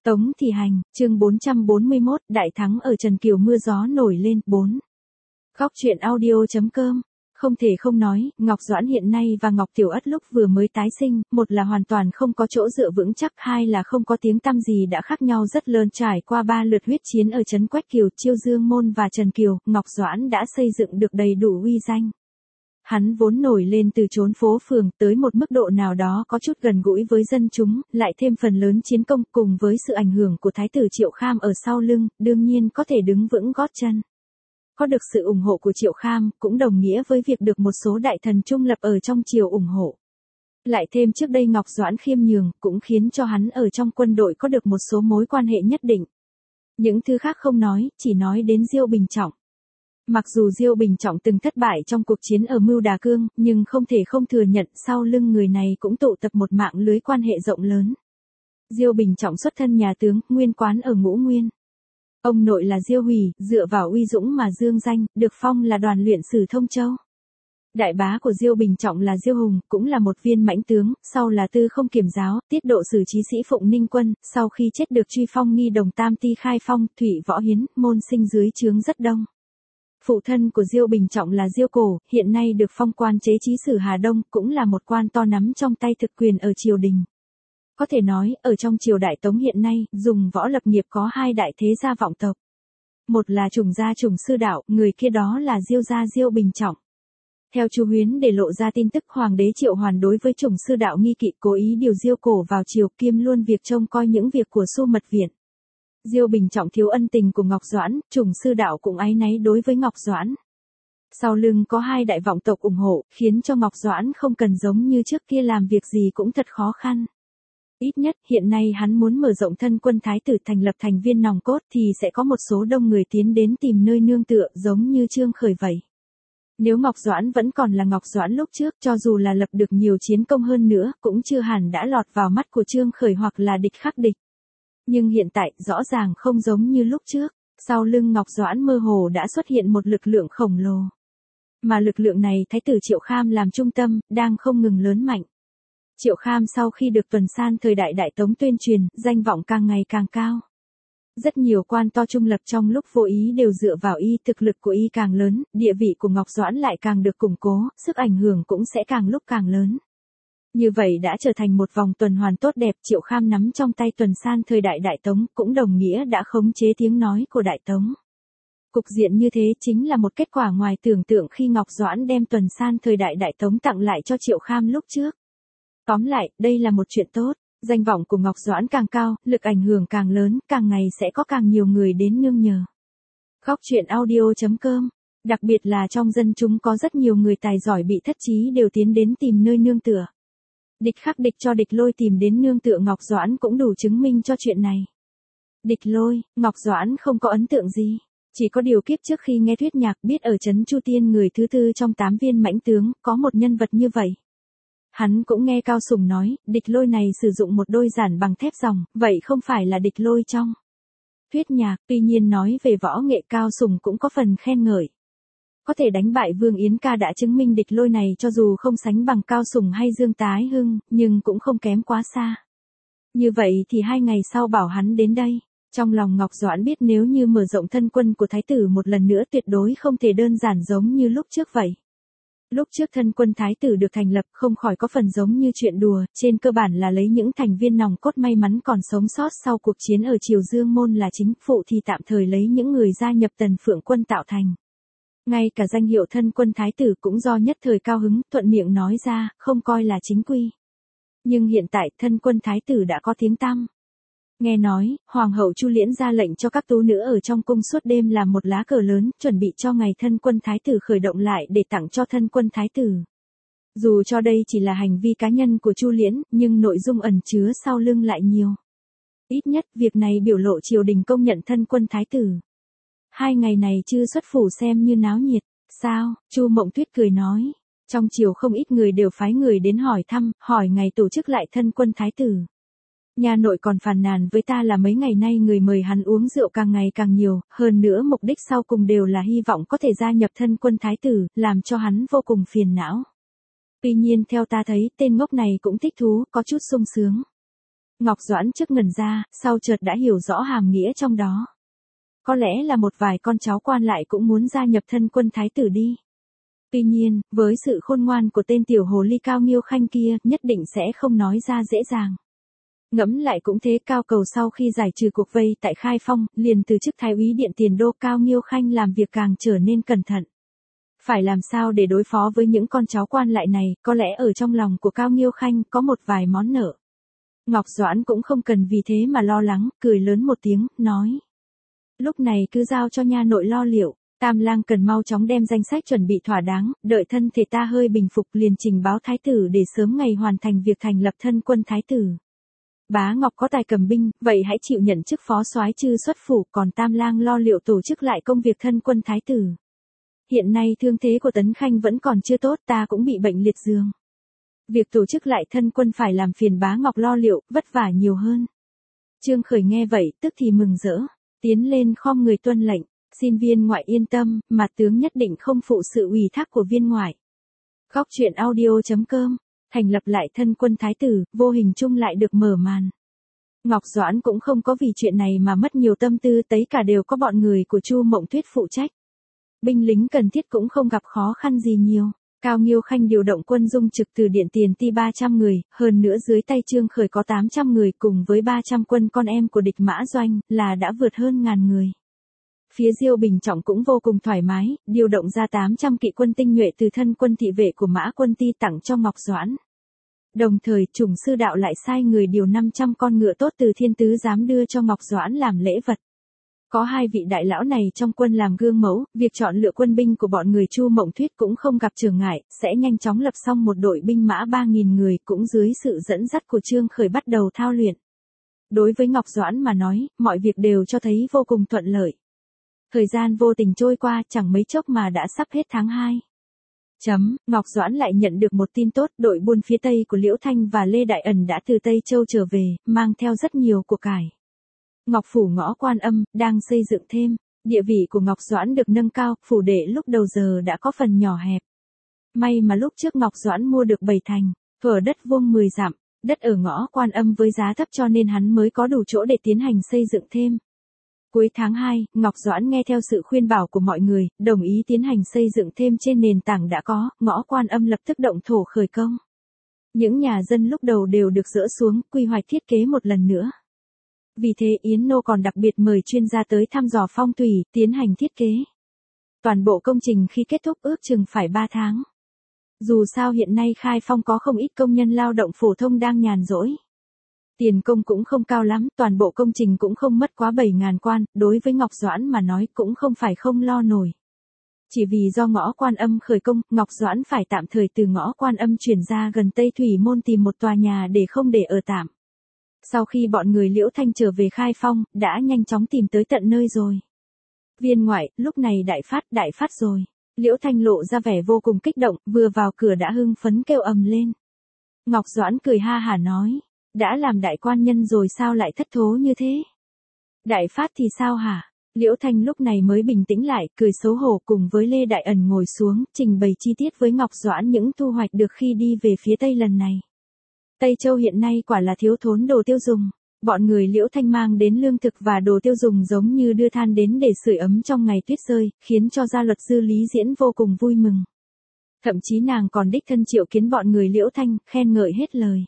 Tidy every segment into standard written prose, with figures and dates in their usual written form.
Tống Thị Hành, chương 441, đại thắng ở Trần Kiều mưa gió nổi lên, 4. Góc truyện audio.com. Không thể không nói, Ngọc Doãn hiện nay và Ngọc Tiểu Ất lúc vừa mới tái sinh, một là hoàn toàn không có chỗ dựa vững chắc, hai là không có tiếng tăm gì đã khác nhau rất lớn. Trải qua 3 lượt huyết chiến ở trấn Quách Kiều, Chiêu Dương Môn và Trần Kiều, Ngọc Doãn đã xây dựng được đầy đủ uy danh. Hắn vốn nổi lên từ chốn phố phường, tới một mức độ nào đó có chút gần gũi với dân chúng, lại thêm phần lớn chiến công cùng với sự ảnh hưởng của Thái tử Triệu Kham ở sau lưng, đương nhiên có thể đứng vững gót chân. Có được sự ủng hộ của Triệu Kham, cũng đồng nghĩa với việc được một số đại thần trung lập ở trong triều ủng hộ. Lại thêm trước đây Ngọc Doãn khiêm nhường, cũng khiến cho hắn ở trong quân đội có được một số mối quan hệ nhất định. Những thứ khác không nói, chỉ nói đến Diêu Bình Trọng. Mặc dù Diêu Bình Trọng từng thất bại trong cuộc chiến ở Mưu Đà Cương, nhưng không thể không thừa nhận sau lưng người này cũng tụ tập một mạng lưới quan hệ rộng lớn. Diêu Bình Trọng xuất thân nhà tướng, nguyên quán ở Ngũ Nguyên. Ông nội là Diêu Hủy, dựa vào uy dũng mà dương danh, được phong là đoàn luyện sử Thông Châu. Đại bá của Diêu Bình Trọng là Diêu Hùng, cũng là một viên mãnh tướng, sau là tư không kiểm giáo, tiết độ sử trí sĩ Phụng Ninh Quân, sau khi chết được truy phong nghi đồng tam ti khai phong, Thủy Võ Hiến, môn sinh dưới trướng rất đông. Phụ thân của Diêu Bình Trọng là Diêu Cổ, hiện nay được phong quan chế trí sử Hà Đông, cũng là một quan to nắm trong tay thực quyền ở triều đình. Có thể nói, ở trong triều Đại Tống hiện nay, dùng võ lập nghiệp có hai đại thế gia vọng tộc. Một là Trùng gia Trùng Sư Đạo, người kia đó là Diêu gia Diêu Bình Trọng. Theo Chu Huyến để lộ ra tin tức Hoàng đế Triệu Hoàn đối với Trùng Sư Đạo nghi kỵ, cố ý điều Diêu Cổ vào triều, kiêm luôn việc trông coi những việc của Xu Mật Viện. Diêu Bình Trọng thiếu ân tình của Ngọc Doãn, Trùng Sư Đạo cũng áy náy đối với Ngọc Doãn. Sau lưng có hai đại vọng tộc ủng hộ, khiến cho Ngọc Doãn không cần giống như trước kia làm việc gì cũng thật khó khăn. Ít nhất, hiện nay hắn muốn mở rộng thân quân thái tử thành lập thành viên nòng cốt thì sẽ có một số đông người tiến đến tìm nơi nương tựa giống như Trương Khởi vậy. Nếu Ngọc Doãn vẫn còn là Ngọc Doãn lúc trước, cho dù là lập được nhiều chiến công hơn nữa, cũng chưa hẳn đã lọt vào mắt của Trương Khởi hoặc là địch khắc địch. Nhưng hiện tại, rõ ràng không giống như lúc trước, sau lưng Ngọc Doãn mơ hồ đã xuất hiện một lực lượng khổng lồ. Mà lực lượng này Thái tử Triệu Kham làm trung tâm, đang không ngừng lớn mạnh. Triệu Kham sau khi được tuần san thời đại Đại Tống tuyên truyền, danh vọng càng ngày càng cao. Rất nhiều quan to trung lập trong lúc vô ý đều dựa vào y, thực lực của y càng lớn, địa vị của Ngọc Doãn lại càng được củng cố, sức ảnh hưởng cũng sẽ càng lúc càng lớn. Như vậy đã trở thành một vòng tuần hoàn tốt đẹp. Triệu Kham nắm trong tay tuần san thời đại Đại Tống, cũng đồng nghĩa đã khống chế tiếng nói của Đại Tống. Cục diện như thế chính là một kết quả ngoài tưởng tượng khi Ngọc Doãn đem tuần san thời đại Đại Tống tặng lại cho Triệu Kham lúc trước. Tóm lại, đây là một chuyện tốt, danh vọng của Ngọc Doãn càng cao, lực ảnh hưởng càng lớn, càng ngày sẽ có càng nhiều người đến nương nhờ. Góc truyện audio.com. Đặc biệt là trong dân chúng có rất nhiều người tài giỏi bị thất trí đều tiến đến tìm nơi nương tựa. Địch khắc địch cho Địch Lôi tìm đến nương tựa Ngọc Doãn cũng đủ chứng minh cho chuyện này. Địch Lôi, Ngọc Doãn không có ấn tượng gì. Chỉ có điều kiếp trước khi nghe thuyết nhạc biết ở trấn Chu Tiên người thứ tư trong 8 viên mãnh tướng, có một nhân vật như vậy. Hắn cũng nghe Cao Sùng nói, Địch Lôi này sử dụng một đôi giản bằng thép ròng, vậy không phải là Địch Lôi trong thuyết nhạc. Tuy nhiên nói về võ nghệ Cao Sùng cũng có phần khen ngợi. Có thể đánh bại Vương Yến Ca đã chứng minh Địch Lôi này cho dù không sánh bằng Cao Sùng hay Dương Tái Hưng, nhưng cũng không kém quá xa. Như vậy thì 2 ngày sau bảo hắn đến đây. Trong lòng Ngọc Doãn biết nếu như mở rộng thân quân của Thái tử một lần nữa tuyệt đối không thể đơn giản giống như lúc trước vậy. Lúc trước thân quân Thái tử được thành lập không khỏi có phần giống như chuyện đùa, trên cơ bản là lấy những thành viên nòng cốt may mắn còn sống sót sau cuộc chiến ở Triều Dương Môn là chính, phụ thì tạm thời lấy những người gia nhập Tần Phượng quân tạo thành. Ngay cả danh hiệu thân quân Thái tử cũng do nhất thời cao hứng, thuận miệng nói ra, không coi là chính quy. Nhưng hiện tại thân quân Thái tử đã có tiếng tăm. Nghe nói, Hoàng hậu Chu Liễn ra lệnh cho các tú nữ ở trong cung suốt đêm làm một lá cờ lớn, chuẩn bị cho ngày thân quân Thái tử khởi động lại để tặng cho thân quân Thái tử. Dù cho đây chỉ là hành vi cá nhân của Chu Liễn, nhưng nội dung ẩn chứa sau lưng lại nhiều. Ít nhất, việc này biểu lộ triều đình công nhận thân quân Thái tử. 2 ngày này chưa xuất phủ xem như náo nhiệt. Sao? Chu Mộng Tuyết cười nói. Trong triều không ít người đều phái người đến hỏi thăm, hỏi ngày tổ chức lại thân quân Thái tử. Nhà nội còn phàn nàn với ta là mấy ngày nay người mời hắn uống rượu càng ngày càng nhiều, hơn nữa mục đích sau cùng đều là hy vọng có thể gia nhập thân quân Thái tử, làm cho hắn vô cùng phiền não. Tuy nhiên theo ta thấy, tên ngốc này cũng thích thú, có chút sung sướng. Ngọc Doãn trước ngẩn ra, sau chợt đã hiểu rõ hàm nghĩa trong đó. Có lẽ là một vài con cháu quan lại cũng muốn gia nhập thân quân thái tử đi. Tuy nhiên, với sự khôn ngoan của tên tiểu hồ ly Cao Nghiêu Khanh kia, nhất định sẽ không nói ra dễ dàng. Ngẫm lại cũng thế, Cao Cầu sau khi giải trừ cuộc vây tại Khai Phong, liền từ chức thái úy điện tiền đô. Cao Nghiêu Khanh làm việc càng trở nên cẩn thận. Phải làm sao để đối phó với những con cháu quan lại này, có lẽ ở trong lòng của Cao Nghiêu Khanh có một vài món nợ. Ngọc Doãn cũng không cần vì thế mà lo lắng, cười lớn một tiếng, nói. Lúc này cứ giao cho nha nội lo liệu, Tam Lang cần mau chóng đem danh sách chuẩn bị thỏa đáng, đợi thân thể ta hơi bình phục liền trình báo thái tử để sớm ngày hoàn thành việc thành lập thân quân thái tử. Bá Ngọc có tài cầm binh, vậy hãy chịu nhận chức phó soái chư xuất phủ, còn Tam Lang lo liệu tổ chức lại công việc thân quân thái tử. Hiện nay thương thế của Tấn Khanh vẫn còn chưa tốt, ta cũng bị bệnh liệt giường. Việc tổ chức lại thân quân phải làm phiền Bá Ngọc lo liệu, vất vả nhiều hơn. Trương Khởi nghe vậy, tức thì mừng rỡ, tiến lên khom người tuân lệnh, xin viên ngoại yên tâm, mà tướng nhất định không phụ sự ủy thác của viên ngoại. Góc truyện audio.com, thành lập lại thân quân thái tử, vô hình chung lại được mở màn. Ngọc Doãn cũng không có vì chuyện này mà mất nhiều tâm tư, tấy cả đều có bọn người của Chu Mộng Tuyết phụ trách. Binh lính cần thiết cũng không gặp khó khăn gì nhiều. Cao Nghiêu Khanh điều động quân dung trực từ điện tiền ti 300 người, hơn nữa dưới tay Trương Khởi có 800 người cùng với 300 quân con em của địch Mã Doanh, là đã vượt hơn 1000 người. Phía Diêu Bình Trọng cũng vô cùng thoải mái, điều động ra 800 kỵ quân tinh nhuệ từ thân quân thị vệ của Mã Quân Ti tặng cho Ngọc Doãn. Đồng thời, Trùng sư đạo lại sai người điều 500 con ngựa tốt từ Thiên Tứ Giám đưa cho Ngọc Doãn làm lễ vật. Có hai vị đại lão này trong quân làm gương mẫu, việc chọn lựa quân binh của bọn người Chu Mộng Thuyết cũng không gặp trở ngại, sẽ nhanh chóng lập xong một đội binh mã 3000 người, cũng dưới sự dẫn dắt của Trương Khởi bắt đầu thao luyện. Đối với Ngọc Doãn mà nói, mọi việc đều cho thấy vô cùng thuận lợi. Thời gian vô tình trôi qua, chẳng mấy chốc mà đã sắp hết tháng 2. Ngọc Doãn lại nhận được một tin tốt, đội buôn phía Tây của Liễu Thanh và Lê Đại Ẩn đã từ Tây Châu trở về, mang theo rất nhiều của cải. Ngọc Phủ Ngõ Quan Âm, đang xây dựng thêm, địa vị của Ngọc Doãn được nâng cao, phủ đệ lúc đầu giờ đã có phần nhỏ hẹp. May mà lúc trước Ngọc Doãn mua được 7 thành, thửa đất vuông 10 dặm, đất ở Ngõ Quan Âm với giá thấp cho nên hắn mới có đủ chỗ để tiến hành xây dựng thêm. Cuối tháng 2, Ngọc Doãn nghe theo sự khuyên bảo của mọi người, đồng ý tiến hành xây dựng thêm trên nền tảng đã có, Ngõ Quan Âm lập tức động thổ khởi công. Những nhà dân lúc đầu đều được dỡ xuống, quy hoạch thiết kế một lần nữa. Vì thế Yến Nô còn đặc biệt mời chuyên gia tới thăm dò phong thủy, tiến hành thiết kế. Toàn bộ công trình khi kết thúc ước chừng phải 3 tháng. Dù sao hiện nay Khai Phong có không ít công nhân lao động phổ thông đang nhàn rỗi. Tiền công cũng không cao lắm, toàn bộ công trình cũng không mất quá 7.000 quan, đối với Ngọc Doãn mà nói cũng không phải không lo nổi. Chỉ vì do Ngõ Quan Âm khởi công, Ngọc Doãn phải tạm thời từ Ngõ Quan Âm chuyển ra gần Tây Thủy Môn tìm một tòa nhà để ở tạm. Sau khi bọn người Liễu Thanh trở về Khai Phong, đã nhanh chóng tìm tới tận nơi rồi. Viên ngoại, lúc này đại phát rồi. Liễu Thanh lộ ra vẻ vô cùng kích động, vừa vào cửa đã hưng phấn kêu ầm lên. Ngọc Doãn cười ha hả nói, đã làm đại quan nhân rồi sao lại thất thố như thế? Đại phát thì sao hả? Liễu Thanh lúc này mới bình tĩnh lại, cười xấu hổ cùng với Lê Đại Ẩn ngồi xuống, trình bày chi tiết với Ngọc Doãn những thu hoạch được khi đi về phía Tây lần này. Tây Châu hiện nay quả là thiếu thốn đồ tiêu dùng. Bọn người Liễu Thanh mang đến lương thực và đồ tiêu dùng giống như đưa than đến để sưởi ấm trong ngày tuyết rơi, khiến cho gia luật sư Lý Diễn vô cùng vui mừng. Thậm chí nàng còn đích thân triệu kiến bọn người Liễu Thanh, khen ngợi hết lời.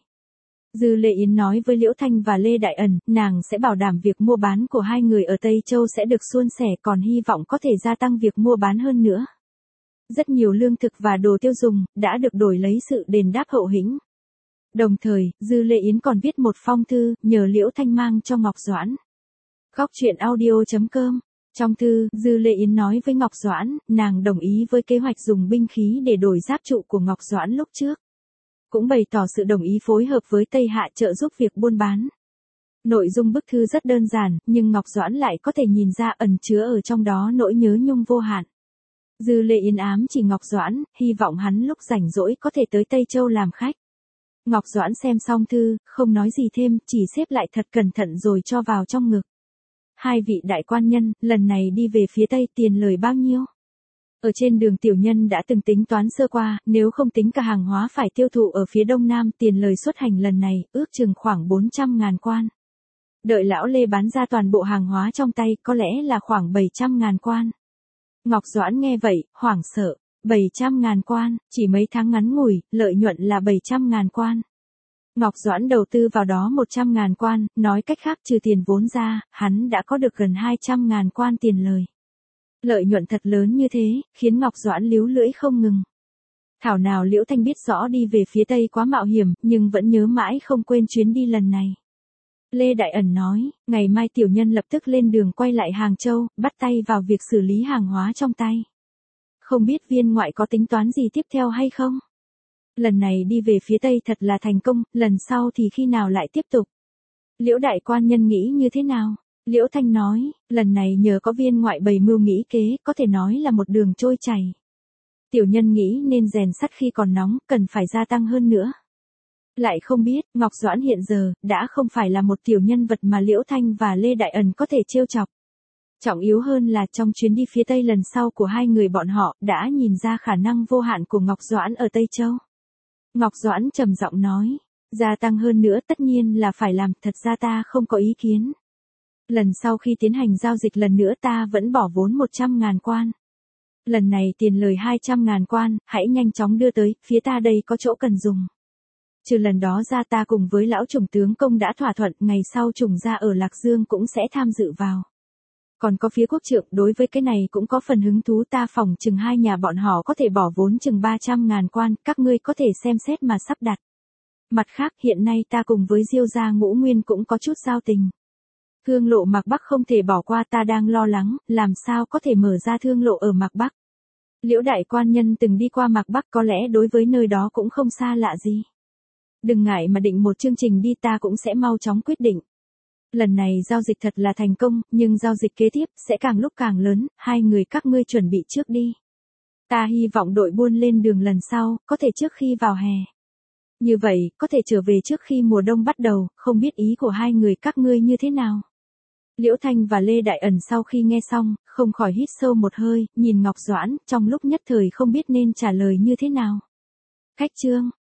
Dư Lệ Yến nói với Liễu Thanh và Lê Đại Ẩn, nàng sẽ bảo đảm việc mua bán của hai người ở Tây Châu sẽ được suôn sẻ, còn hy vọng có thể gia tăng việc mua bán hơn nữa. Rất nhiều lương thực và đồ tiêu dùng đã được đổi lấy sự đền đáp hậu hĩnh. Đồng thời, Dư Lệ Yến còn viết một phong thư, nhờ Liễu Thanh mang cho Ngọc Doãn. Góc truyện audio.com. Trong thư, Dư Lệ Yến nói với Ngọc Doãn, nàng đồng ý với kế hoạch dùng binh khí để đổi giáp trụ của Ngọc Doãn lúc trước. Cũng bày tỏ sự đồng ý phối hợp với Tây Hạ trợ giúp việc buôn bán. Nội dung bức thư rất đơn giản, nhưng Ngọc Doãn lại có thể nhìn ra ẩn chứa ở trong đó nỗi nhớ nhung vô hạn. Dư Lệ Yến ám chỉ Ngọc Doãn, hy vọng hắn lúc rảnh rỗi có thể tới Tây Châu làm khách. Ngọc Doãn xem xong thư, không nói gì thêm, chỉ xếp lại thật cẩn thận rồi cho vào trong ngực. Hai vị đại quan nhân, lần này đi về phía Tây tiền lời bao nhiêu? Ở trên đường tiểu nhân đã từng tính toán sơ qua, nếu không tính cả hàng hóa phải tiêu thụ ở phía đông nam, tiền lời xuất hành lần này, ước chừng khoảng 400.000 quan. Đợi lão Lê bán ra toàn bộ hàng hóa trong tay, có lẽ là khoảng 700.000 quan. Ngọc Doãn nghe vậy, hoảng sợ, 700.000 quan, chỉ mấy tháng ngắn ngủi, lợi nhuận là 700.000 quan. Ngọc Doãn đầu tư vào đó 100.000 quan, nói cách khác trừ tiền vốn ra, hắn đã có được gần 200.000 quan tiền lời. Lợi nhuận thật lớn như thế, khiến Ngọc Doãn líu lưỡi không ngừng. Thảo nào Liễu Thanh biết rõ đi về phía Tây quá mạo hiểm, nhưng vẫn nhớ mãi không quên chuyến đi lần này. Lê Đại Ẩn nói, ngày mai tiểu nhân lập tức lên đường quay lại Hàng Châu, bắt tay vào việc xử lý hàng hóa trong tay. Không biết viên ngoại có tính toán gì tiếp theo hay không? Lần này đi về phía Tây thật là thành công, lần sau thì khi nào lại tiếp tục? Liễu đại quan nhân nghĩ như thế nào? Liễu Thanh nói, lần này nhờ có viên ngoại bày mưu nghĩ kế, có thể nói là một đường trôi chảy. Tiểu nhân nghĩ nên rèn sắt khi còn nóng, cần phải gia tăng hơn nữa. Lại không biết, Ngọc Doãn hiện giờ, đã không phải là một tiểu nhân vật mà Liễu Thanh và Lê Đại Ẩn có thể trêu chọc. Trọng yếu hơn là trong chuyến đi phía Tây lần sau của hai người bọn họ, đã nhìn ra khả năng vô hạn của Ngọc Doãn ở Tây Châu. Ngọc Doãn trầm giọng nói, gia tăng hơn nữa tất nhiên là phải làm, thật ra ta không có ý kiến. Lần sau khi tiến hành giao dịch lần nữa ta vẫn bỏ vốn 100.000 quan. Lần này tiền lời 200.000 quan, hãy nhanh chóng đưa tới, phía ta đây có chỗ cần dùng. Trừ lần đó ra ta cùng với lão Trùng tướng công đã thỏa thuận, ngày sau Trùng gia ở Lạc Dương cũng sẽ tham dự vào. Còn có phía quốc trượng, đối với cái này cũng có phần hứng thú, ta phỏng chừng hai nhà bọn họ có thể bỏ vốn chừng 300.000 quan, các ngươi có thể xem xét mà sắp đặt. Mặt khác, hiện nay ta cùng với Diêu gia Ngũ Nguyên cũng có chút giao tình. Thương lộ Mạc Bắc không thể bỏ qua, ta đang lo lắng, làm sao có thể mở ra thương lộ ở Mạc Bắc. Liễu đại quan nhân từng đi qua Mạc Bắc, có lẽ đối với nơi đó cũng không xa lạ gì. Đừng ngại mà định một chương trình đi, ta cũng sẽ mau chóng quyết định. Lần này giao dịch thật là thành công, nhưng giao dịch kế tiếp sẽ càng lúc càng lớn, hai người các ngươi chuẩn bị trước đi. Ta hy vọng đội buôn lên đường lần sau, có thể trước khi vào hè. Như vậy, có thể trở về trước khi mùa đông bắt đầu, không biết ý của hai người các ngươi như thế nào. Liễu Thanh và Lê Đại Ẩn sau khi nghe xong, không khỏi hít sâu một hơi, nhìn Ngọc Doãn, trong lúc nhất thời không biết nên trả lời như thế nào. Khách trương.